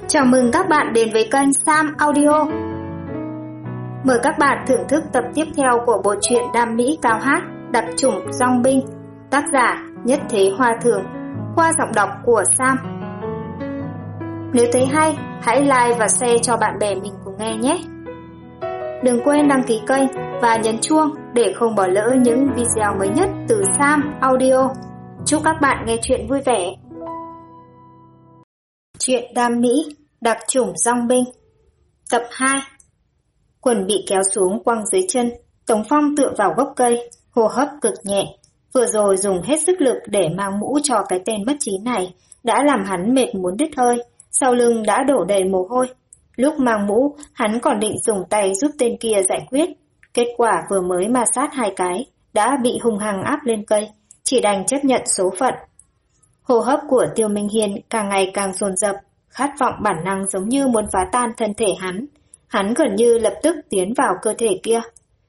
Chào mừng các bạn đến với kênh Sam Audio. Mời các bạn thưởng thức tập tiếp theo của bộ truyện Đam Mỹ Cao Hát Đặc Chủng Dong Binh, tác giả Nhất Thế Hoa Thượng, qua giọng đọc của Sam. Nếu thấy hay, hãy like và share cho bạn bè mình cùng nghe nhé. Đừng quên đăng ký kênh và nhấn chuông để không bỏ lỡ những video mới nhất từ Sam Audio. Chúc các bạn nghe chuyện vui vẻ. Chuyện Đam Mỹ Đặc Chủng Dong Binh, tập 2. Quần bị kéo xuống quăng dưới chân, Tống Phong tựa vào gốc cây, hô hấp cực nhẹ. Vừa rồi dùng hết sức lực để mang mũ cho cái tên bất trí này đã làm hắn mệt muốn đứt hơi, sau lưng đã đổ đầy mồ hôi. Lúc mang mũ, hắn còn định dùng tay giúp tên kia giải quyết. Kết quả vừa mới ma sát 2 cái, đã bị hung hăng áp lên cây, chỉ đành chấp nhận số phận. Hô hấp của Tiêu Minh Hiên càng ngày càng dồn dập, khát vọng bản năng giống như muốn phá tan thân thể hắn. Hắn gần như lập tức tiến vào cơ thể kia.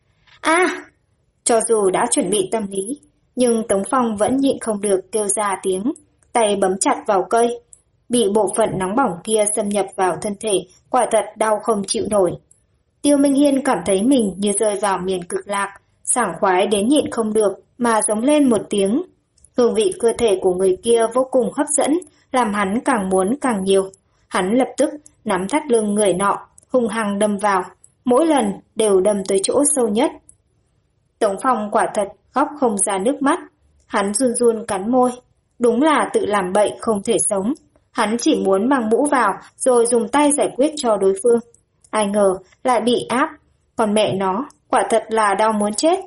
Cho dù đã chuẩn bị tâm lý, nhưng Tống Phong vẫn nhịn không được kêu ra tiếng, tay bấm chặt vào cây. Bị bộ phận nóng bỏng kia xâm nhập vào thân thể, quả thật đau không chịu nổi. Tiêu Minh Hiên cảm thấy mình như rơi vào miền cực lạc, sảng khoái đến nhịn không được mà giống lên một tiếng. Hương vị cơ thể của người kia vô cùng hấp dẫn, làm hắn càng muốn càng nhiều. Hắn lập tức nắm thắt lưng người nọ, hung hăng đâm vào, mỗi lần đều đâm tới chỗ sâu nhất. Tống Phong quả thật khóc không ra nước mắt, hắn run run cắn môi. Đúng là tự làm bậy không thể sống. Hắn chỉ muốn mang mũ vào rồi dùng tay giải quyết cho đối phương. Ai ngờ lại bị áp, còn mẹ nó quả thật là đau muốn chết.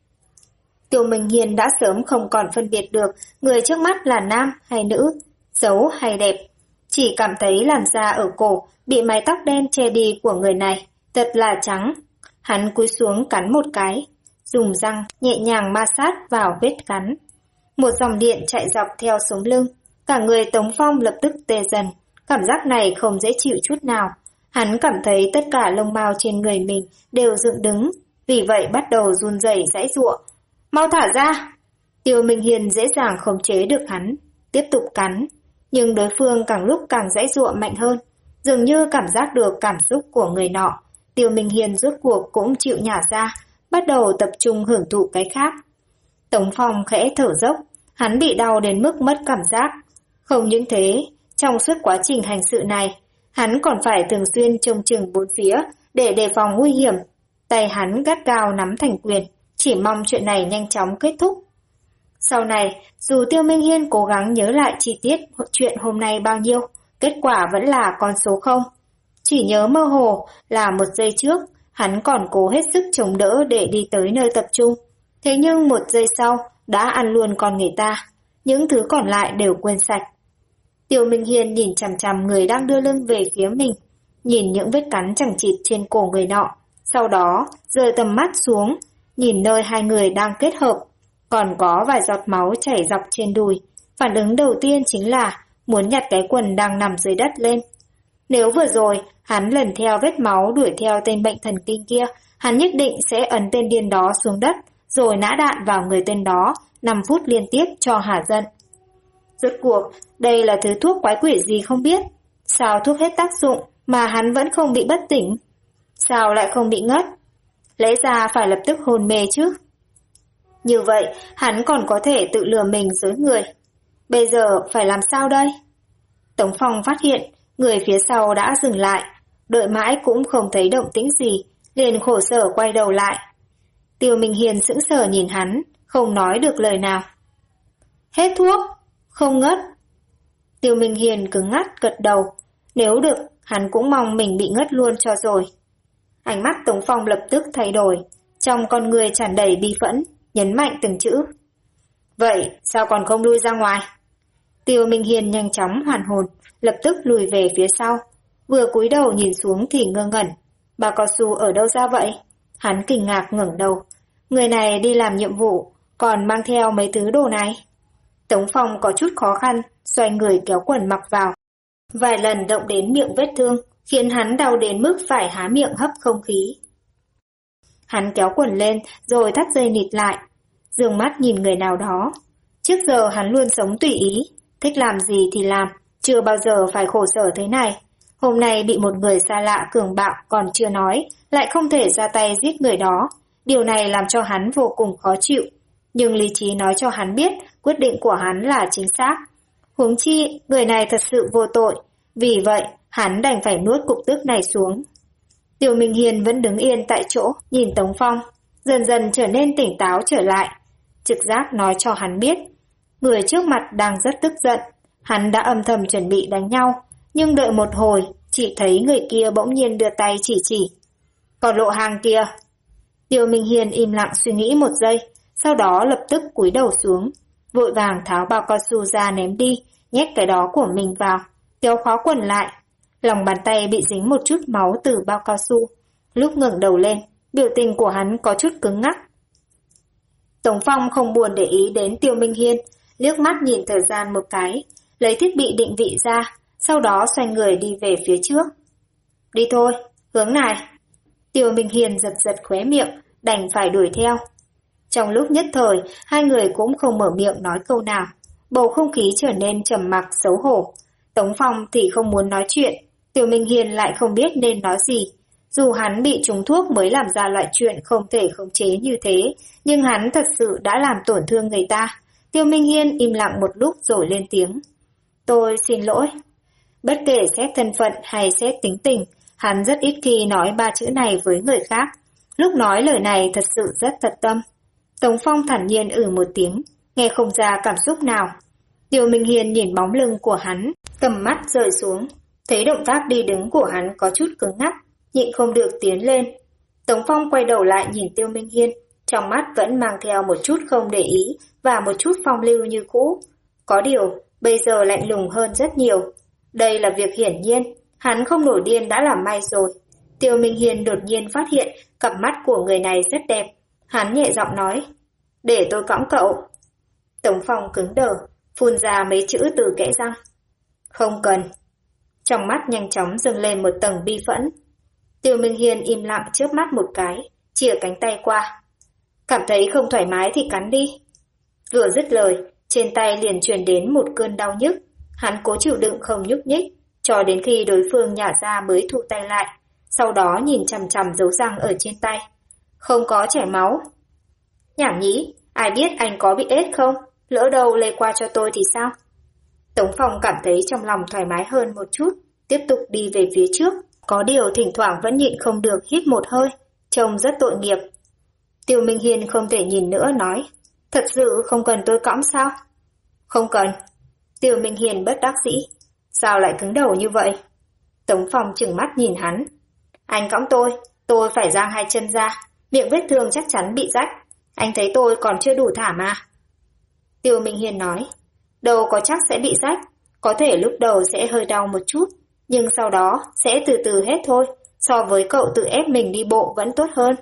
Tiêu Minh Hiên đã sớm không còn phân biệt được người trước mắt là nam hay nữ, xấu hay đẹp. Chỉ cảm thấy làn da ở cổ bị mái tóc đen che đi của người này thật là trắng. Hắn cúi xuống cắn một cái, dùng răng nhẹ nhàng ma sát vào vết cắn. Một dòng điện chạy dọc theo sống lưng, cả người Tống Phong lập tức tê dần. Cảm giác này không dễ chịu chút nào. Hắn cảm thấy tất cả lông mao trên người mình đều dựng đứng, vì vậy bắt đầu run rẩy giãy giụa. Mau thả ra! Tiêu Minh Hiên dễ dàng khống chế được hắn, tiếp tục cắn. Nhưng đối phương càng lúc càng giãy giụa mạnh hơn, dường như cảm giác được cảm xúc của người nọ. Tiêu Minh Hiên rốt cuộc cũng chịu nhả ra, bắt đầu tập trung hưởng thụ cái khác. Tống Phong khẽ thở dốc, hắn bị đau đến mức mất cảm giác. Không những thế, trong suốt quá trình hành sự này, hắn còn phải thường xuyên trông chừng bốn phía để đề phòng nguy hiểm. Tay hắn gắt gao nắm thành quyền, chỉ mong chuyện này nhanh chóng kết thúc. Sau này, dù Tiêu Minh Hiên cố gắng nhớ lại chi tiết chuyện hôm nay bao nhiêu, kết quả vẫn là con số 0. Chỉ nhớ mơ hồ là một giây trước, hắn còn cố hết sức chống đỡ để đi tới nơi tập trung. Thế nhưng một giây sau, đã ăn luôn con người ta. Những thứ còn lại đều quên sạch. Tiêu Minh Hiên nhìn chằm chằm người đang đưa lưng về phía mình, nhìn những vết cắn chằng chịt trên cổ người nọ. Sau đó, rời tầm mắt xuống, nhìn nơi hai người đang kết hợp. Còn có vài giọt máu chảy dọc trên đùi. Phản ứng đầu tiên chính là muốn nhặt cái quần đang nằm dưới đất lên. Nếu vừa rồi hắn lần theo vết máu đuổi theo tên bệnh thần kinh kia, hắn nhất định sẽ ấn tên điên đó xuống đất, rồi nã đạn vào người tên đó 5 phút liên tiếp cho hả giận. Rốt cuộc, đây là thứ thuốc quái quỷ gì không biết. Sao thuốc hết tác dụng mà hắn vẫn không bị bất tỉnh? Sao lại không bị ngất? Lẽ ra phải lập tức hôn mê chứ. Như vậy, hắn còn có thể tự lừa mình dối người. Bây giờ phải làm sao đây? Tống Phong phát hiện, người phía sau đã dừng lại. Đợi mãi cũng không thấy động tĩnh gì, liền khổ sở quay đầu lại. Tiêu Minh Hiên sững sờ nhìn hắn, không nói được lời nào. Hết thuốc, không ngất. Tiêu Minh Hiên cứng ngắt gật đầu. Nếu được, hắn cũng mong mình bị ngất luôn cho rồi. Ánh mắt Tống Phong lập tức thay đổi, trong con người tràn đầy bi phẫn, nhấn mạnh từng chữ. Vậy sao còn không lui ra ngoài? Tiêu Minh Hiên nhanh chóng hoàn hồn, lập tức lùi về phía sau. Vừa cúi đầu nhìn xuống thì ngơ ngẩn. Bà cao su ở đâu ra vậy? Hắn kinh ngạc ngẩng đầu. Người này đi làm nhiệm vụ, còn mang theo mấy thứ đồ này. Tống Phong có chút khó khăn, xoay người kéo quần mặc vào. Vài lần động đến miệng vết thương, khiến hắn đau đến mức phải há miệng hấp không khí. Hắn kéo quần lên rồi thắt dây nịt lại, dương mắt nhìn người nào đó. Trước giờ hắn luôn sống tùy ý, thích làm gì thì làm, chưa bao giờ phải khổ sở thế này. Hôm nay bị một người xa lạ cường bạo còn chưa nói, lại không thể ra tay giết người đó. Điều này làm cho hắn vô cùng khó chịu. Nhưng lý trí nói cho hắn biết quyết định của hắn là chính xác. Huống chi, người này thật sự vô tội. Vì vậy, hắn đành phải nuốt cục tức này xuống. Tiêu Minh Hiên vẫn đứng yên tại chỗ, nhìn Tống Phong, dần dần trở nên tỉnh táo trở lại. Trực giác nói cho hắn biết, người trước mặt đang rất tức giận. Hắn đã âm thầm chuẩn bị đánh nhau, nhưng đợi một hồi, chỉ thấy người kia bỗng nhiên đưa tay chỉ. Còn Lộ Hàng kia. Tiêu Minh Hiên im lặng suy nghĩ một giây, sau đó lập tức cúi đầu xuống, vội vàng tháo bao cao su ra ném đi, nhét cái đó của mình vào, kéo khóa quần lại. Lòng bàn tay bị dính một chút máu từ bao cao su. Lúc ngẩng đầu lên, biểu tình của hắn có chút cứng ngắc. Tống Phong không buồn để ý đến Tiêu Minh Hiên, liếc mắt nhìn thời gian một cái, lấy thiết bị định vị ra, sau đó xoay người đi về phía trước. Đi thôi, hướng này. Tiêu Minh Hiên giật giật khóe miệng, đành phải đuổi theo. Trong lúc nhất thời, hai người cũng không mở miệng nói câu nào. Bầu không khí trở nên trầm mặc xấu hổ. Tống Phong thì không muốn nói chuyện, Tiêu Minh Hiên lại không biết nên nói gì. Dù hắn bị trúng thuốc mới làm ra loại chuyện không thể khống chế như thế, nhưng hắn thật sự đã làm tổn thương người ta. Tiêu Minh Hiên im lặng một lúc rồi lên tiếng. Tôi xin lỗi. Bất kể xét thân phận hay xét tính tình, hắn rất ít khi nói ba chữ này với người khác. Lúc nói lời này thật sự rất thật tâm. Tống Phong thản nhiên một tiếng, nghe không ra cảm xúc nào. Tiêu Minh Hiên nhìn bóng lưng của hắn, tầm mắt rời xuống. Thấy động tác đi đứng của hắn có chút cứng ngắc, nhịn không được tiến lên. Tống Phong quay đầu lại nhìn Tiêu Minh Hiên, trong mắt vẫn mang theo một chút không để ý và một chút phong lưu như cũ. Có điều, bây giờ lạnh lùng hơn rất nhiều. Đây là việc hiển nhiên, hắn không nổi điên đã là may rồi. Tiêu Minh Hiên đột nhiên phát hiện cặp mắt của người này rất đẹp. Hắn nhẹ giọng nói, để tôi cõng cậu. Tống Phong cứng đờ, phun ra mấy chữ từ kẽ răng. Không cần. Trong mắt nhanh chóng dâng lên một tầng bi phẫn. Tiêu Minh Hiên im lặng chớp mắt một cái, chìa cánh tay qua. Cảm thấy không thoải mái thì cắn đi. Vừa dứt lời, trên tay liền truyền đến một cơn đau nhức. Hắn cố chịu đựng không nhúc nhích, cho đến khi đối phương nhả ra mới thu tay lại. Sau đó nhìn chằm chằm dấu răng ở trên tay. Không có chảy máu. Nhảm nhí, ai biết anh có bị ết không? Lỡ đâu lây qua cho tôi thì sao? Tống Phong cảm thấy trong lòng thoải mái hơn một chút, tiếp tục đi về phía trước. Có điều thỉnh thoảng vẫn nhịn không được hít một hơi, trông rất tội nghiệp. Tiêu Minh Hiên không thể nhìn nữa nói, thật sự không cần tôi cõng sao? Không cần. Tiêu Minh Hiên bất đắc dĩ, sao lại cứng đầu như vậy? Tống Phong trừng mắt nhìn hắn. Anh cõng tôi phải giang hai chân ra, miệng vết thương chắc chắn bị rách. Anh thấy tôi còn chưa đủ thả mà. Tiêu Minh Hiên nói, đâu có chắc sẽ bị rách, có thể lúc đầu sẽ hơi đau một chút, nhưng sau đó sẽ từ từ hết thôi, so với cậu tự ép mình đi bộ vẫn tốt hơn.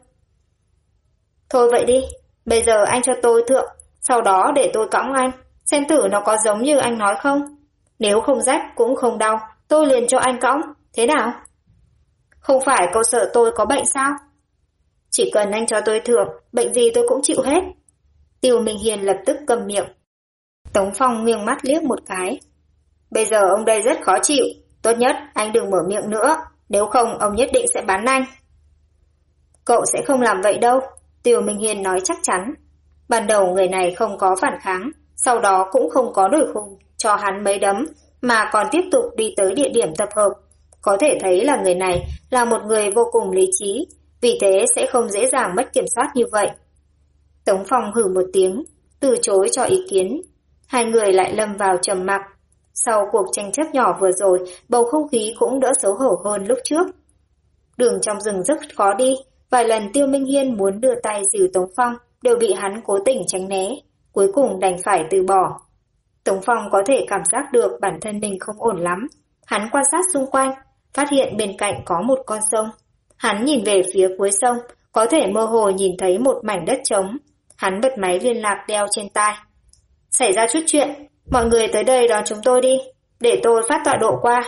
Thôi vậy đi, bây giờ anh cho tôi thượng, sau đó để tôi cõng anh, xem thử nó có giống như anh nói không. Nếu không rách cũng không đau, tôi liền cho anh cõng, thế nào? Không phải cậu sợ tôi có bệnh sao? Chỉ cần anh cho tôi thượng, bệnh gì tôi cũng chịu hết. Tiêu Minh Hiên lập tức câm miệng. Tống Phong nghiêng mắt liếc một cái. Bây giờ ông đây rất khó chịu, tốt nhất anh đừng mở miệng nữa, nếu không ông nhất định sẽ bắn anh. Cậu sẽ không làm vậy đâu, Tiêu Minh Hiên nói chắc chắn. Ban đầu người này không có phản kháng, sau đó cũng không có nổi khùng cho hắn mấy đấm, mà còn tiếp tục đi tới địa điểm tập hợp. Có thể thấy là người này là một người vô cùng lý trí, vì thế sẽ không dễ dàng mất kiểm soát như vậy. Tống Phong hừ một tiếng, từ chối cho ý kiến. Hai người lại lâm vào trầm mặc. Sau cuộc tranh chấp nhỏ vừa rồi, bầu không khí cũng đỡ xấu hổ hơn lúc trước. Đường trong rừng rất khó đi, vài lần Tiêu Minh Hiên muốn đưa tay dìu Tống Phong, đều bị hắn cố tình tránh né, cuối cùng đành phải từ bỏ. Tống Phong có thể cảm giác được bản thân mình không ổn lắm. Hắn quan sát xung quanh, phát hiện bên cạnh có một con sông. Hắn nhìn về phía cuối sông, có thể mơ hồ nhìn thấy một mảnh đất trống. Hắn bật máy liên lạc đeo trên tai. Xảy ra chút chuyện, mọi người tới đây đón chúng tôi đi, để tôi phát tọa độ qua.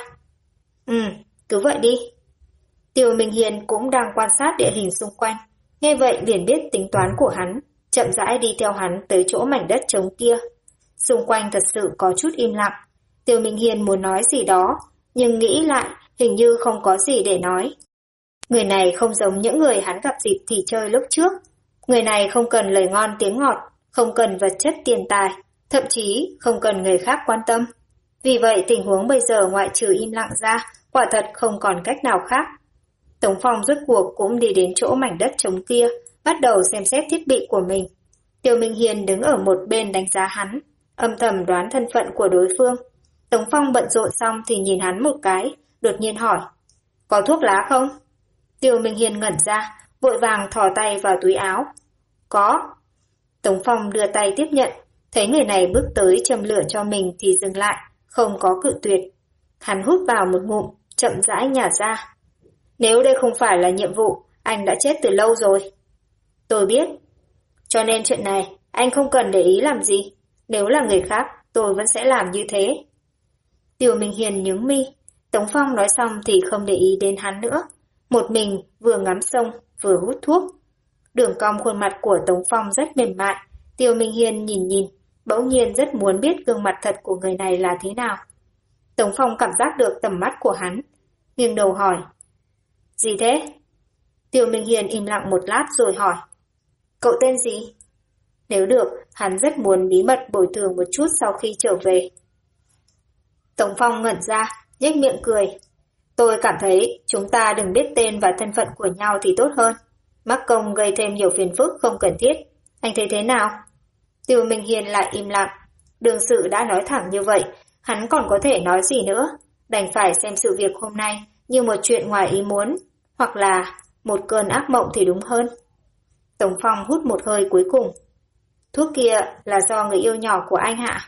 Cứ vậy đi. Tiêu Minh Hiên cũng đang quan sát địa hình xung quanh, nghe vậy liền biết tính toán của hắn, chậm rãi đi theo hắn tới chỗ mảnh đất trống kia. Xung quanh thật sự có chút im lặng. Tiêu Minh Hiên muốn nói gì đó, nhưng nghĩ lại hình như không có gì để nói. Người này không giống những người hắn gặp dịp thì chơi lúc trước. Người này không cần lời ngon tiếng ngọt, không cần vật chất tiền tài, thậm chí không cần người khác quan tâm. Vì vậy tình huống bây giờ ngoại trừ im lặng ra, quả thật không còn cách nào khác. Tống Phong rốt cuộc cũng đi đến chỗ mảnh đất trống kia, bắt đầu xem xét thiết bị của mình. Tiêu Minh Hiên đứng ở một bên đánh giá hắn, âm thầm đoán thân phận của đối phương. Tống Phong bận rộn xong thì nhìn hắn một cái, đột nhiên hỏi, có thuốc lá không? Tiêu Minh Hiên ngẩn ra, vội vàng thò tay vào túi áo. Có. Tống Phong đưa tay tiếp nhận, thấy người này bước tới châm lửa cho mình thì dừng lại, không có cự tuyệt. Hắn hút vào một ngụm, chậm rãi nhả ra. Nếu đây không phải là nhiệm vụ, anh đã chết từ lâu rồi. Tôi biết. Cho nên chuyện này, anh không cần để ý làm gì. Nếu là người khác, tôi vẫn sẽ làm như thế. Tiêu Minh Hiền nhướng mi. Tống Phong nói xong thì không để ý đến hắn nữa. Một mình vừa ngắm sông, vừa hút thuốc. Đường cong khuôn mặt của Tống Phong rất mềm mại. Tiêu Minh Hiên nhìn, bỗng nhiên rất muốn biết gương mặt thật của người này là thế nào. Tống Phong cảm giác được tầm mắt của hắn, nghiêng đầu hỏi. Gì thế? Tiêu Minh Hiên im lặng một lát rồi hỏi. Cậu tên gì? Nếu được, hắn rất muốn bí mật bồi thường một chút sau khi trở về. Tống Phong ngẩn ra, nhếch miệng cười. Tôi cảm thấy chúng ta đừng biết tên và thân phận của nhau thì tốt hơn. Mắc công gây thêm nhiều phiền phức không cần thiết. Anh thấy thế nào? Tiêu Minh Hiên lại im lặng. Đường sự đã nói thẳng như vậy, hắn còn có thể nói gì nữa. Đành phải xem sự việc hôm nay như một chuyện ngoài ý muốn, hoặc là một cơn ác mộng thì đúng hơn. Tống Phong hút một hơi cuối cùng. Thuốc kia là do người yêu nhỏ của anh hạ?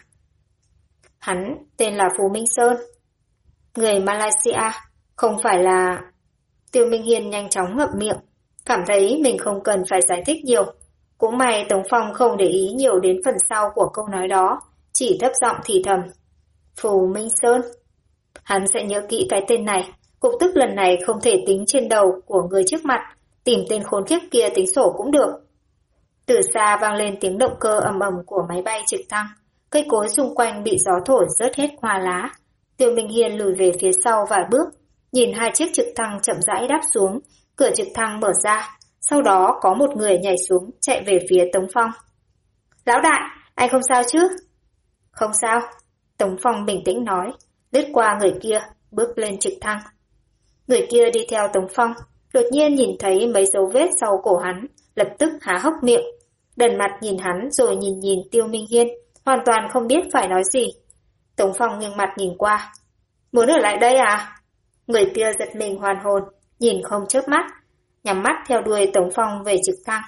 Hắn tên là Phù Minh Sơn. Người Malaysia, không phải là... Tiêu Minh Hiên nhanh chóng ngậm miệng, cảm thấy mình không cần phải giải thích nhiều. Cũng may Tống Phong không để ý nhiều đến phần sau của câu nói đó, chỉ thấp giọng thì thầm. Phù Minh Sơn. Hắn sẽ nhớ kỹ cái tên này, cục tức lần này không thể tính trên đầu của người trước mặt, tìm tên khốn kiếp kia tính sổ cũng được. Từ xa vang lên tiếng động cơ ầm ầm của máy bay trực thăng, cây cối xung quanh bị gió thổi rớt hết hoa lá. Tiêu Minh Hiên lùi về phía sau vài bước, nhìn hai chiếc trực thăng chậm rãi đáp xuống, cửa trực thăng mở ra, sau đó có một người nhảy xuống chạy về phía Tống Phong. Lão đại, anh không sao chứ? Không sao, Tống Phong bình tĩnh nói, lướt qua người kia, bước lên trực thăng. Người kia đi theo Tống Phong, đột nhiên nhìn thấy mấy dấu vết sau cổ hắn, lập tức há hốc miệng, đần mặt nhìn hắn rồi nhìn Tiêu Minh Hiên, hoàn toàn không biết phải nói gì. Tống Phong nghiêng mặt nhìn qua. Muốn ở lại đây à? Người kia giật mình hoàn hồn, nhìn không chớp mắt, nhắm mắt theo đuôi Tống Phong về trực thăng.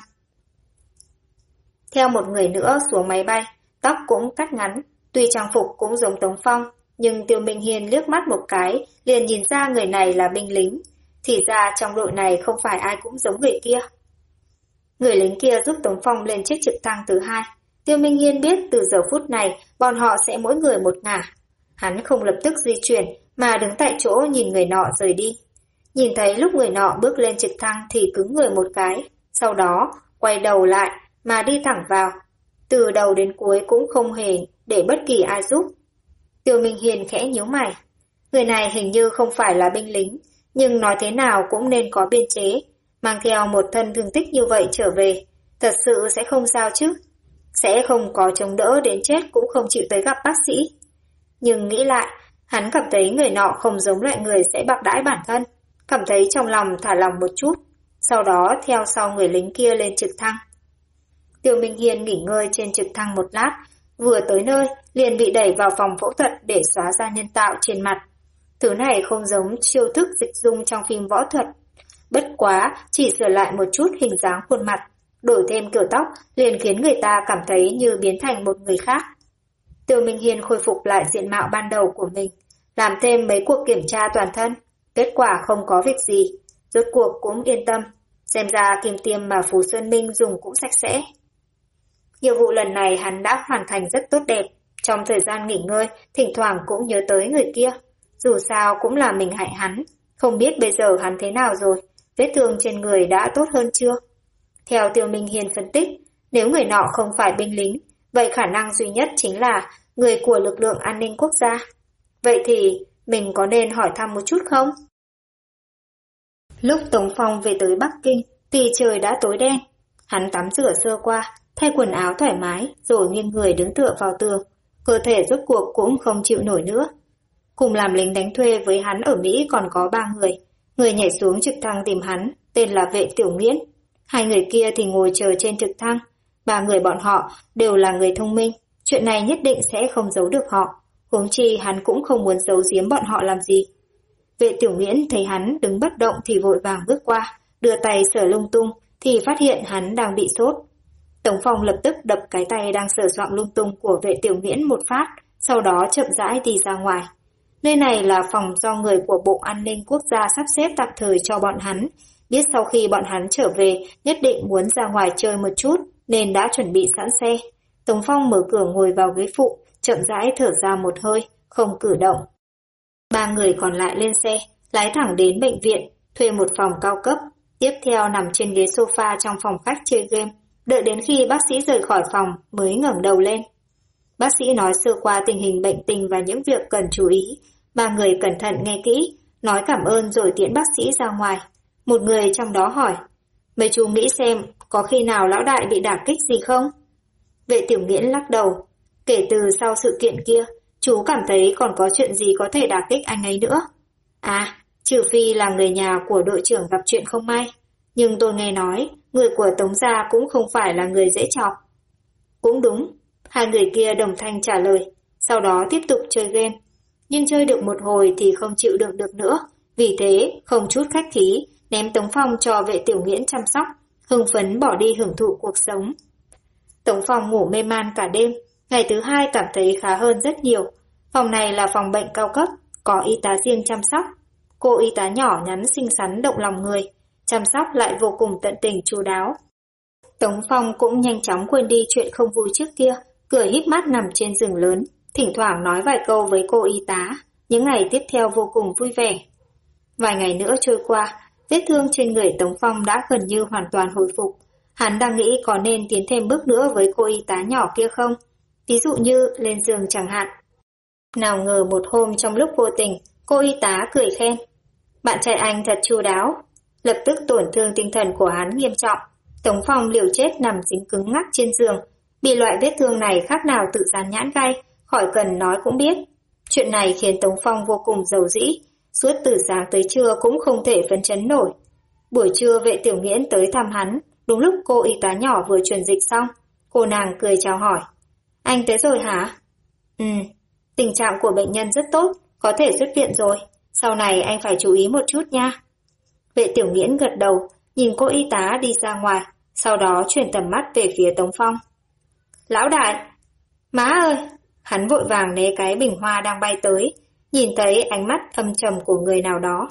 Theo một người nữa xuống máy bay, tóc cũng cắt ngắn, tuy trang phục cũng giống Tống Phong, nhưng Tiêu Minh Hiên liếc mắt một cái liền nhìn ra người này là binh lính. Thì ra trong đội này không phải ai cũng giống người kia. Người lính kia giúp Tống Phong lên chiếc trực thăng thứ hai. Tiêu Minh Hiên biết từ giờ phút này bọn họ sẽ mỗi người một ngả. Hắn không lập tức di chuyển mà đứng tại chỗ nhìn người nọ rời đi. Nhìn thấy lúc người nọ bước lên trực thăng thì cứng người một cái, sau đó quay đầu lại mà đi thẳng vào. Từ đầu đến cuối cũng không hề để bất kỳ ai giúp. Tiêu Minh Hiên khẽ nhíu mày. Người này hình như không phải là binh lính, nhưng nói thế nào cũng nên có biên chế. Mang theo một thân thương tích như vậy trở về, thật sự sẽ không sao chứ. Sẽ không có chống đỡ đến chết cũng không chịu tới gặp bác sĩ. Nhưng nghĩ lại, hắn cảm thấy người nọ không giống loại người sẽ bạc đãi bản thân, cảm thấy trong lòng thả lòng một chút, sau đó theo sau người lính kia lên trực thăng. Tiêu Minh Hiên nghỉ ngơi trên trực thăng một lát, vừa tới nơi liền bị đẩy vào phòng phẫu thuật để xóa da nhân tạo trên mặt. Thứ này không giống chiêu thức dịch dung trong phim võ thuật. Bất quá, chỉ sửa lại một chút hình dáng khuôn mặt, đổi thêm kiểu tóc liền khiến người ta cảm thấy như biến thành một người khác. Tiêu Minh Hiên khôi phục lại diện mạo ban đầu của mình, làm thêm mấy cuộc kiểm tra toàn thân, kết quả không có việc gì, rốt cuộc cũng yên tâm, xem ra kim tiêm mà Phú Sơn Minh dùng cũng sạch sẽ. Nhiệm vụ lần này hắn đã hoàn thành rất tốt đẹp, trong thời gian nghỉ ngơi, thỉnh thoảng cũng nhớ tới người kia, dù sao cũng là mình hại hắn, không biết bây giờ hắn thế nào rồi, vết thương trên người đã tốt hơn chưa? Theo Tiêu Minh Hiên phân tích, nếu người nọ không phải binh lính, vậy khả năng duy nhất chính là người của lực lượng an ninh quốc gia. Vậy thì mình có nên hỏi thăm một chút không? Lúc Tống Phong về tới Bắc Kinh thì trời đã tối đen. Hắn tắm rửa sơ qua, thay quần áo thoải mái rồi nghiêng người đứng tựa vào tường. Cơ thể rốt cuộc cũng không chịu nổi nữa. Cùng làm lính đánh thuê với hắn ở Mỹ còn có 3 người. Người nhảy xuống trực thăng tìm hắn, tên là Vệ Tiểu Nghiễn. 2 người kia thì ngồi chờ trên trực thăng. 3 người bọn họ đều là người thông minh. Chuyện này nhất định sẽ không giấu được họ. Huống chi hắn cũng không muốn giấu giếm bọn họ làm gì. Vệ Tiểu Nghiễn thấy hắn đứng bất động thì vội vàng bước qua, đưa tay sờ lung tung thì phát hiện hắn đang bị sốt. Tống Phong lập tức đập cái tay đang sờ soạng lung tung của Vệ Tiểu Nghiễn một phát, sau đó chậm rãi đi ra ngoài. Nơi này là phòng do người của Bộ An ninh Quốc gia sắp xếp tạm thời cho bọn hắn, biết sau khi bọn hắn trở về nhất định muốn ra ngoài chơi một chút nên đã chuẩn bị sẵn xe. Tống Phong mở cửa ngồi vào ghế phụ, chậm rãi thở ra một hơi, không cử động. 3 người còn lại lên xe, lái thẳng đến bệnh viện, thuê một phòng cao cấp, tiếp theo nằm trên ghế sofa trong phòng khách chơi game, đợi đến khi bác sĩ rời khỏi phòng mới ngẩng đầu lên. Bác sĩ nói sơ qua tình hình bệnh tình và những việc cần chú ý. 3 người cẩn thận nghe kỹ, nói cảm ơn rồi tiễn bác sĩ ra ngoài. Một người trong đó hỏi, mấy chú nghĩ xem có khi nào lão đại bị đả kích gì không? Vệ Tiểu Nghiễn lắc đầu, kể từ sau sự kiện kia, chú cảm thấy còn có chuyện gì có thể đả kích anh ấy nữa. À, trừ phi là người nhà của đội trưởng gặp chuyện không may. Nhưng tôi nghe nói, người của Tống gia cũng không phải là người dễ chọc. Cũng đúng, 2 người kia đồng thanh trả lời, sau đó tiếp tục chơi game. Nhưng chơi được một hồi thì không chịu đựng được nữa, vì thế không chút khách khí, ném Tống Phong cho Vệ Tiểu Nghiễn chăm sóc, hưng phấn bỏ đi hưởng thụ cuộc sống. Tống Phong ngủ mê man cả đêm, ngày thứ 2 cảm thấy khá hơn rất nhiều. Phòng này là phòng bệnh cao cấp, có y tá riêng chăm sóc. Cô y tá nhỏ nhắn xinh xắn động lòng người, chăm sóc lại vô cùng tận tình chu đáo. Tống Phong cũng nhanh chóng quên đi chuyện không vui trước kia, cười híp mắt nằm trên giường lớn, thỉnh thoảng nói vài câu với cô y tá. Những ngày tiếp theo vô cùng vui vẻ. Vài ngày nữa trôi qua, vết thương trên người Tống Phong đã gần như hoàn toàn hồi phục. Hắn đang nghĩ có nên tiến thêm bước nữa với cô y tá nhỏ kia không? Ví dụ như lên giường chẳng hạn. Nào ngờ một hôm trong lúc vô tình, cô y tá cười khen. Bạn trai anh thật chu đáo. Lập tức tổn thương tinh thần của hắn nghiêm trọng. Tống Phong liều chết nằm dính cứng ngắc trên giường. Bị loại vết thương này khác nào tự dán nhãn gai, khỏi cần nói cũng biết. Chuyện này khiến Tống Phong vô cùng rầu rĩ. Suốt từ sáng tới trưa cũng không thể phấn chấn nổi. Buổi trưa Vệ Tiểu Nghiễn tới thăm hắn, đúng lúc cô y tá nhỏ vừa truyền dịch xong. Cô nàng cười chào hỏi. Anh tới rồi hả? Tình trạng của bệnh nhân rất tốt, có thể xuất viện rồi. Sau này anh phải chú ý một chút nha. Vệ Tiểu Nghiễn gật đầu, nhìn cô y tá đi ra ngoài, sau đó chuyển tầm mắt về phía Tống Phong. Lão đại! Má ơi! Hắn vội vàng né cái bình hoa đang bay tới, nhìn thấy ánh mắt âm trầm của người nào đó.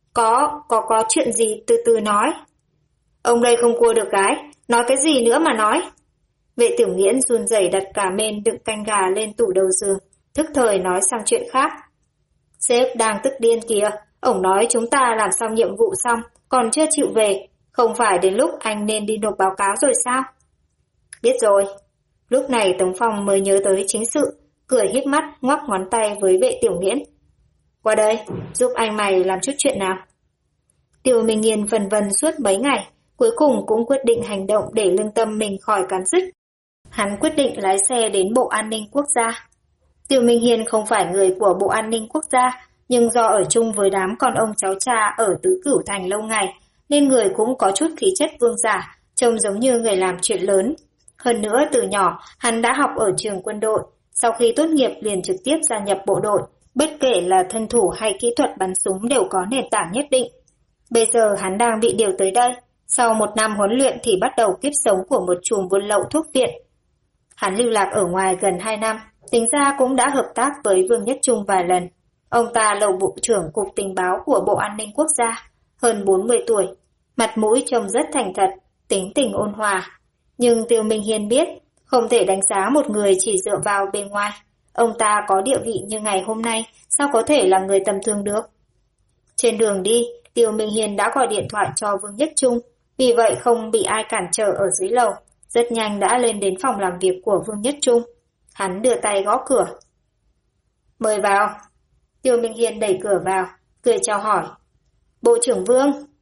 Có chuyện gì từ từ nói. Ông đây không cua được gái, nói cái gì nữa mà nói. Vệ Tiểu Nghiễn run rẩy đặt cả mên đựng canh gà lên tủ đầu giường, thức thời nói sang chuyện khác. Sếp đang tức điên kìa, ổng nói chúng ta làm xong nhiệm vụ xong, còn chưa chịu về, không phải đến lúc anh nên đi nộp báo cáo rồi sao? Biết rồi. Lúc này Tống Phong mới nhớ tới chính sự, cười híp mắt ngoắc ngón tay với Vệ Tiểu Nghiễn. Qua đây, giúp anh mày làm chút chuyện nào. Tiêu Minh Nghiên vần vần suốt mấy ngày, cuối cùng cũng quyết định hành động để lương tâm mình khỏi cắn rứt. Hắn quyết định lái xe đến Bộ An ninh Quốc gia. Tiêu Minh Hiên không phải người của Bộ An ninh Quốc gia, nhưng do ở chung với đám con ông cháu cha ở Tứ Cửu Thành lâu ngày, nên người cũng có chút khí chất vương giả, trông giống như người làm chuyện lớn. Hơn nữa từ nhỏ, hắn đã học ở trường quân đội, sau khi tốt nghiệp liền trực tiếp gia nhập bộ đội, bất kể là thân thủ hay kỹ thuật bắn súng đều có nền tảng nhất định. Bây giờ hắn đang bị điều tới đây, sau 1 năm huấn luyện thì bắt đầu kiếp sống của một chùm buôn lậu thuốc viện. Hắn lưu lạc ở ngoài gần 2 năm, tính ra cũng đã hợp tác với Vương Nhất Trung vài lần. Ông ta là Bộ trưởng Cục Tình báo của Bộ An ninh Quốc gia, hơn 40 tuổi, mặt mũi trông rất thành thật, tính tình ôn hòa. Nhưng Tiêu Minh Hiên biết, không thể đánh giá một người chỉ dựa vào bề ngoài. Ông ta có địa vị như ngày hôm nay, sao có thể là người tầm thường được? Trên đường đi, Tiêu Minh Hiên đã gọi điện thoại cho Vương Nhất Trung, vì vậy không bị ai cản trở ở dưới lầu. Rất nhanh đã lên đến phòng làm việc của Vương Nhất Trung. Hắn đưa tay gõ cửa. Mời vào. Tiêu Minh Hiên đẩy cửa vào, cười chào hỏi. Bộ trưởng Vương.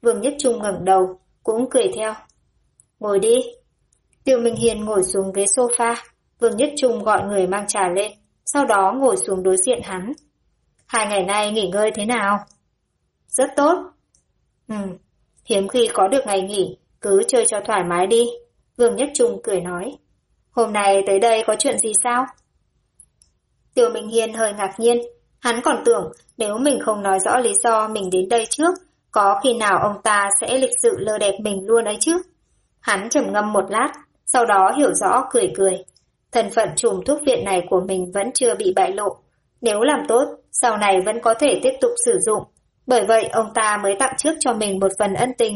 Vương Nhất Trung ngẩng đầu, cũng cười theo. Ngồi đi. Tiêu Minh Hiên ngồi xuống ghế sofa, Vương Nhất Trung gọi người mang trà lên, sau đó ngồi xuống đối diện hắn. 2 ngày nay nghỉ ngơi thế nào? Rất tốt. Hiếm khi có được ngày nghỉ, cứ chơi cho thoải mái đi. Vương Nhất Trung cười nói. Hôm nay tới đây có chuyện gì sao? Tiêu Minh Hiên hơi ngạc nhiên, hắn còn tưởng nếu mình không nói rõ lý do mình đến đây trước, có khi nào ông ta sẽ lịch sự lơ đẹp mình luôn ấy chứ? Hắn trầm ngâm một lát, sau đó hiểu rõ cười cười. Thân phận trùm thuốc viện này của mình vẫn chưa bị bại lộ. Nếu làm tốt, sau này vẫn có thể tiếp tục sử dụng. Bởi vậy ông ta mới tặng trước cho mình một phần ân tình.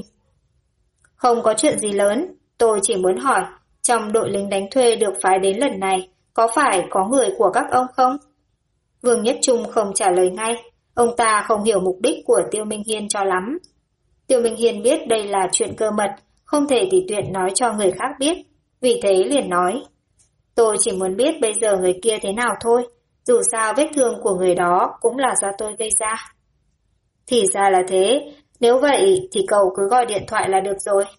Không có chuyện gì lớn, tôi chỉ muốn hỏi, trong đội lính đánh thuê được phái đến lần này, có phải có người của các ông không? Vương Nhất Trung không trả lời ngay, ông ta không hiểu mục đích của Tiêu Minh Hiên cho lắm. Tiêu Minh Hiên biết đây là chuyện cơ mật, không thể tùy tiện nói cho người khác biết, vì thế liền nói. Tôi chỉ muốn biết bây giờ người kia thế nào thôi, dù sao vết thương của người đó cũng là do tôi gây ra. Thì ra là thế, nếu vậy thì cậu cứ gọi điện thoại là được rồi.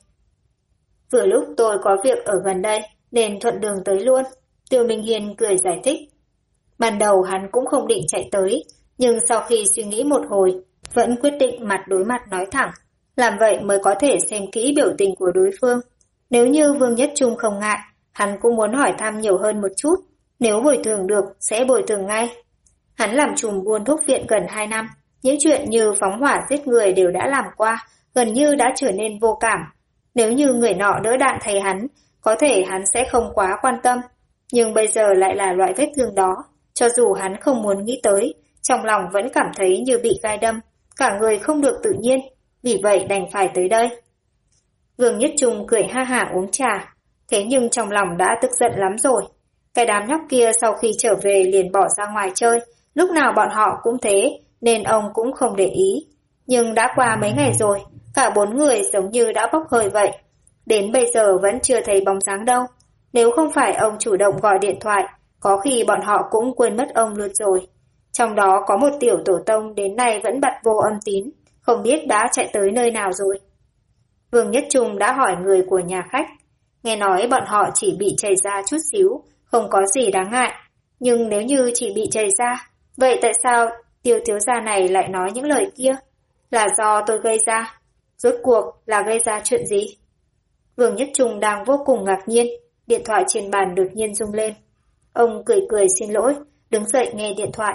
Vừa lúc tôi có việc ở gần đây nên thuận đường tới luôn, Tiêu Minh Hiên cười giải thích. Ban đầu hắn cũng không định chạy tới, nhưng sau khi suy nghĩ một hồi, vẫn quyết định mặt đối mặt nói thẳng, làm vậy mới có thể xem kỹ biểu tình của đối phương. Nếu như Vương Nhất Trung không ngại, hắn cũng muốn hỏi thăm nhiều hơn một chút, nếu bồi thường được sẽ bồi thường ngay. Hắn làm trùm buôn thuốc viện gần 2 năm, những chuyện như phóng hỏa giết người đều đã làm qua, gần như đã trở nên vô cảm. Nếu như người nọ đỡ đạn thay hắn, có thể hắn sẽ không quá quan tâm, nhưng bây giờ lại là loại vết thương đó, cho dù hắn không muốn nghĩ tới, trong lòng vẫn cảm thấy như bị gai đâm, cả người không được tự nhiên, vì vậy đành phải tới đây. Vương Nhất Trung cười ha hả uống trà, thế nhưng trong lòng đã tức giận lắm rồi. Cái đám nhóc kia sau khi trở về liền bỏ ra ngoài chơi, lúc nào bọn họ cũng thế, nên ông cũng không để ý. Nhưng đã qua mấy ngày rồi, cả 4 người giống như đã bốc hơi vậy. Đến bây giờ vẫn chưa thấy bóng dáng đâu. Nếu không phải ông chủ động gọi điện thoại, có khi bọn họ cũng quên mất ông luôn rồi. Trong đó có một tiểu tổ tông đến nay vẫn bặt vô âm tín, không biết đã chạy tới nơi nào rồi. Vương Nhất Trung đã hỏi người của nhà khách, nghe nói bọn họ chỉ bị chảy ra chút xíu, không có gì đáng ngại. Nhưng nếu như chỉ bị chảy ra, vậy tại sao Tiêu thiếu gia này lại nói những lời kia? Là do tôi gây ra? Rốt cuộc là gây ra chuyện gì? Vương Nhất Trung đang vô cùng ngạc nhiên, điện thoại trên bàn đột nhiên rung lên. Ông cười cười xin lỗi, đứng dậy nghe điện thoại.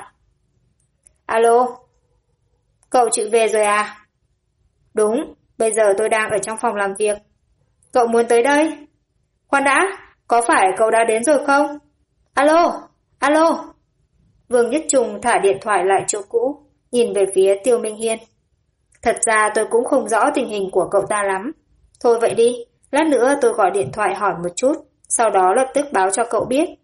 Alo? Cậu chịu về rồi à? Đúng, bây giờ tôi đang ở trong phòng làm việc. Cậu muốn tới đây? Khoan đã, có phải cậu đã đến rồi không? Alo? Alo? Vương Nhất Trung thả điện thoại lại chỗ cũ, nhìn về phía Tiêu Minh Hiên. Thật ra tôi cũng không rõ tình hình của cậu ta lắm. Thôi vậy đi, lát nữa tôi gọi điện thoại hỏi một chút, sau đó lập tức báo cho cậu biết.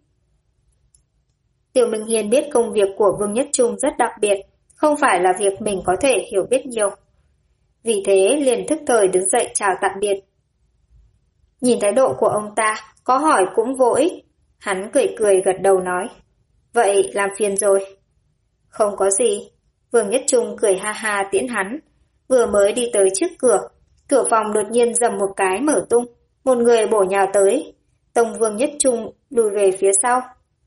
Tiêu Minh Hiên biết công việc của Vương Nhất Trung rất đặc biệt, không phải là việc mình có thể hiểu biết nhiều. Vì thế liền thức thời đứng dậy chào tạm biệt. Nhìn thái độ của ông ta, có hỏi cũng vô ích. Hắn cười cười gật đầu nói. Vậy làm phiền rồi. Không có gì. Vương Nhất Trung cười ha ha tiễn hắn. Vừa mới đi tới trước cửa, cửa phòng đột nhiên rầm một cái mở tung. Một người bổ nhào tới. Tông Vương Nhất Trung lùi về phía sau.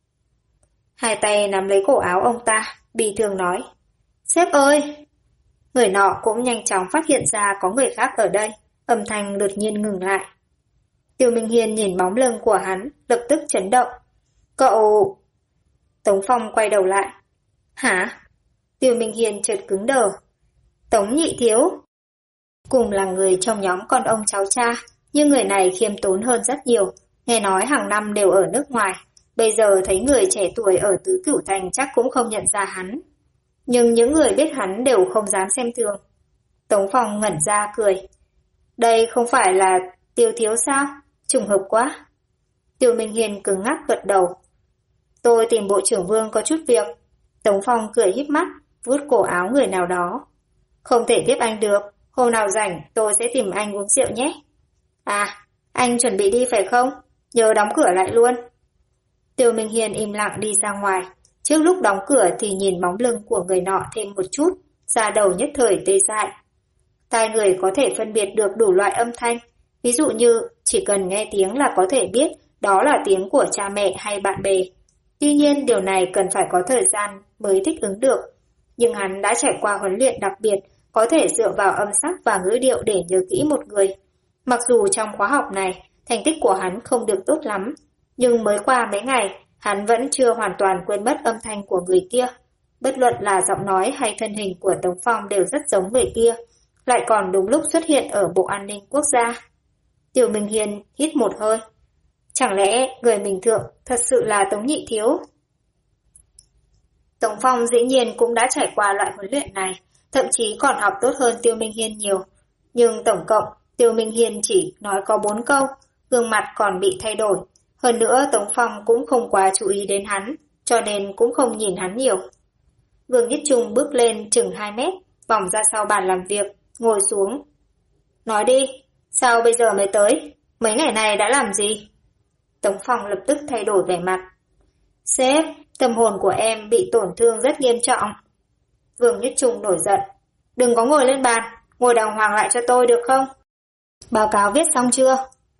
Hai tay nắm lấy cổ áo ông ta, bi thương nói. Sếp ơi! Người nọ cũng nhanh chóng phát hiện ra có người khác ở đây. Âm thanh đột nhiên ngừng lại. Tiêu Minh Hiên nhìn bóng lưng của hắn, lập tức chấn động. Cậu... Tống Phong quay đầu lại. Hả? Tiêu Minh Hiên chợt cứng đờ. Tống Nhị Thiếu. Cùng là người trong nhóm con ông cháu cha, nhưng người này khiêm tốn hơn rất nhiều. Nghe nói hàng năm đều ở nước ngoài. Bây giờ thấy người trẻ tuổi ở Tứ Cửu Thành chắc cũng không nhận ra hắn. Nhưng những người biết hắn đều không dám xem thường. Tống Phong ngẩn ra cười. Đây không phải là Tiêu Thiếu sao? Trùng hợp quá. Tiêu Minh Hiên cứng ngắc gật đầu. Tôi tìm bộ trưởng Vương có chút việc. Tống Phong cười híp mắt, vuốt cổ áo người nào đó. Không thể tiếp anh được, hôm nào rảnh tôi sẽ tìm anh uống rượu nhé. À, anh chuẩn bị đi phải không? Nhớ đóng cửa lại luôn. Tiêu Minh Hiên im lặng đi ra ngoài. Trước lúc đóng cửa thì nhìn bóng lưng của người nọ thêm một chút, da đầu nhất thời tê dại. Tai người có thể phân biệt được đủ loại âm thanh, ví dụ như chỉ cần nghe tiếng là có thể biết đó là tiếng của cha mẹ hay bạn bè. Tuy nhiên điều này cần phải có thời gian mới thích ứng được, nhưng hắn đã trải qua huấn luyện đặc biệt, có thể dựa vào âm sắc và ngữ điệu để nhớ kỹ một người. Mặc dù trong khóa học này, thành tích của hắn không được tốt lắm, nhưng mới qua mấy ngày, hắn vẫn chưa hoàn toàn quên mất âm thanh của người kia. Bất luận là giọng nói hay thân hình của Tống Phong đều rất giống người kia, lại còn đúng lúc xuất hiện ở Bộ An ninh Quốc gia. Tiêu Minh Hiên hít một hơi. Chẳng lẽ người bình thường thật sự là Tống Nhị Thiếu? Tống Phong dĩ nhiên cũng đã trải qua loại huấn luyện này, thậm chí còn học tốt hơn Tiêu Minh Hiên nhiều. Nhưng tổng cộng, Tiêu Minh Hiên chỉ nói có 4 câu, gương mặt còn bị thay đổi. Hơn nữa Tống Phong cũng không quá chú ý đến hắn, cho nên cũng không nhìn hắn nhiều. Vương Nhất Trung bước lên chừng 2 mét, vòng ra sau bàn làm việc, ngồi xuống. Nói đi, sao bây giờ mới tới? Mấy ngày này đã làm gì? Tống Phong lập tức thay đổi vẻ mặt. Sếp, tâm hồn của em bị tổn thương rất nghiêm trọng. Vương Nhất Trung nổi giận. Đừng có ngồi lên bàn, ngồi đàng hoàng lại cho tôi được không? Báo cáo viết xong chưa?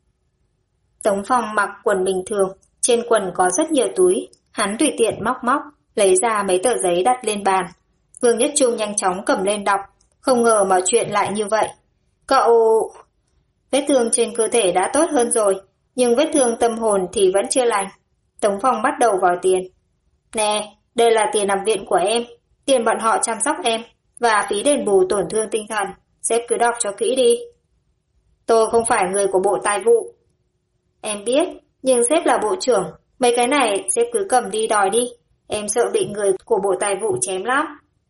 Tống Phong mặc quần bình thường, trên quần có rất nhiều túi. Hắn tùy tiện móc, lấy ra mấy tờ giấy đặt lên bàn. Vương Nhất Trung nhanh chóng cầm lên đọc, không ngờ mọi chuyện lại như vậy. Cậu... Vết thương trên cơ thể đã tốt hơn rồi, nhưng vết thương tâm hồn thì vẫn chưa lành. Tống Phong bắt đầu vào tiền. Nè, đây là tiền nằm viện của em, tiền bọn họ chăm sóc em, và phí đền bù tổn thương tinh thần. Sếp cứ đọc cho kỹ đi. Tôi không phải người của Bộ Tài vụ. Em biết, nhưng sếp là bộ trưởng, mấy cái này sếp cứ cầm đi đòi đi. Em sợ bị người của Bộ Tài vụ chém lắm.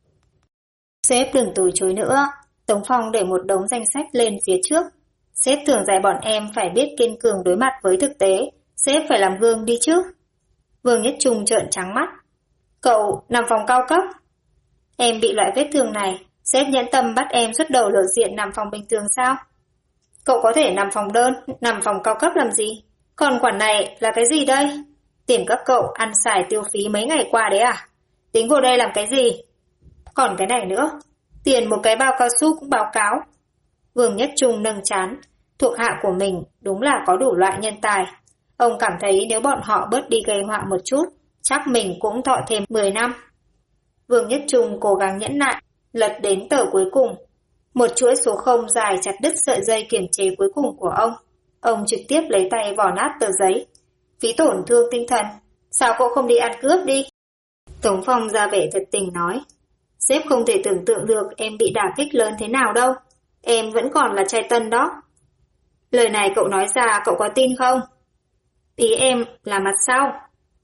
Sếp đừng từ chối nữa. Tống Phong để một đống danh sách lên phía trước. Sếp thường dạy bọn em phải biết kiên cường đối mặt với thực tế. Sếp phải làm gương đi chứ. Vương Nhất Trung trợn trắng mắt. Cậu nằm phòng cao cấp. Em bị loại vết thương này, sếp nhẫn tâm bắt em xuất đầu lộ diện nằm phòng bình thường sao? Cậu có thể nằm phòng đơn, nằm phòng cao cấp làm gì? Còn khoản này là cái gì đây? Tiền các cậu ăn xài tiêu phí mấy ngày qua đấy à? Tính vô đây làm cái gì? Còn cái này nữa, tiền một cái bao cao su cũng báo cáo. Vương Nhất Trung nâng trán, thuộc hạ của mình đúng là có đủ loại nhân tài. Ông cảm thấy nếu bọn họ bớt đi gây họa một chút, chắc mình cũng thọ thêm 10 năm. Vương Nhất Trung cố gắng nhẫn nại, lật đến tờ cuối cùng. Một chuỗi số 0 dài chặt đứt sợi dây kiểm chế cuối cùng của ông. Ông trực tiếp lấy tay vò nát tờ giấy. Phí tổn thương tinh thần, sao cậu không đi ăn cướp đi? Tống Phong ra vẻ thật tình nói. Sếp không thể tưởng tượng được em bị đả kích lớn thế nào đâu. Em vẫn còn là trai tân đó. Lời này cậu nói ra cậu có tin không? Ý em là mặt sau.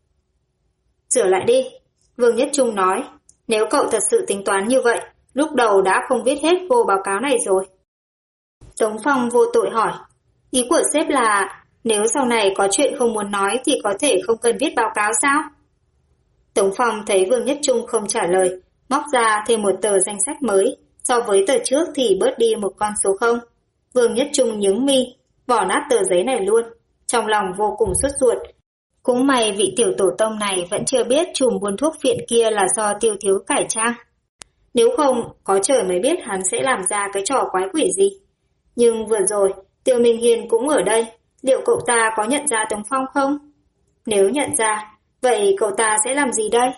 Sửa lại đi. Vương Nhất Trung nói. Nếu cậu thật sự tính toán như vậy, lúc đầu đã không viết hết vô báo cáo này rồi. Tống Phong vô tội hỏi. Ý của sếp là nếu sau này có chuyện không muốn nói thì có thể không cần viết báo cáo sao? Tống Phong thấy Vương Nhất Trung không trả lời, móc ra thêm một tờ danh sách mới, so với tờ trước thì bớt đi một con số 0. Vương Nhất Trung nhướng mi, bỏ nát tờ giấy này luôn, trong lòng vô cùng sốt ruột. Cũng may vị tiểu tổ tông này vẫn chưa biết chùm buôn thuốc phiện kia là do Tiêu Thiếu cải trang. Nếu không, có trời mới biết hắn sẽ làm ra cái trò quái quỷ gì. Nhưng vừa rồi, Tiêu Minh Hiên cũng ở đây, liệu cậu ta có nhận ra Tống Phong không? Nếu nhận ra, vậy cậu ta sẽ làm gì đây?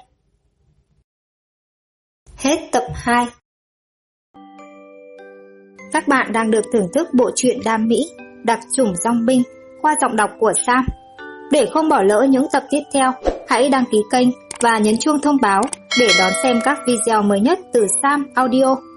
Hết tập 2. Các bạn đang được thưởng thức bộ truyện đam mỹ Đặc chủng dòng binh qua giọng đọc của Sam. Để không bỏ lỡ những tập tiếp theo, hãy đăng ký kênh và nhấn chuông thông báo để đón xem các video mới nhất từ Sam Audio.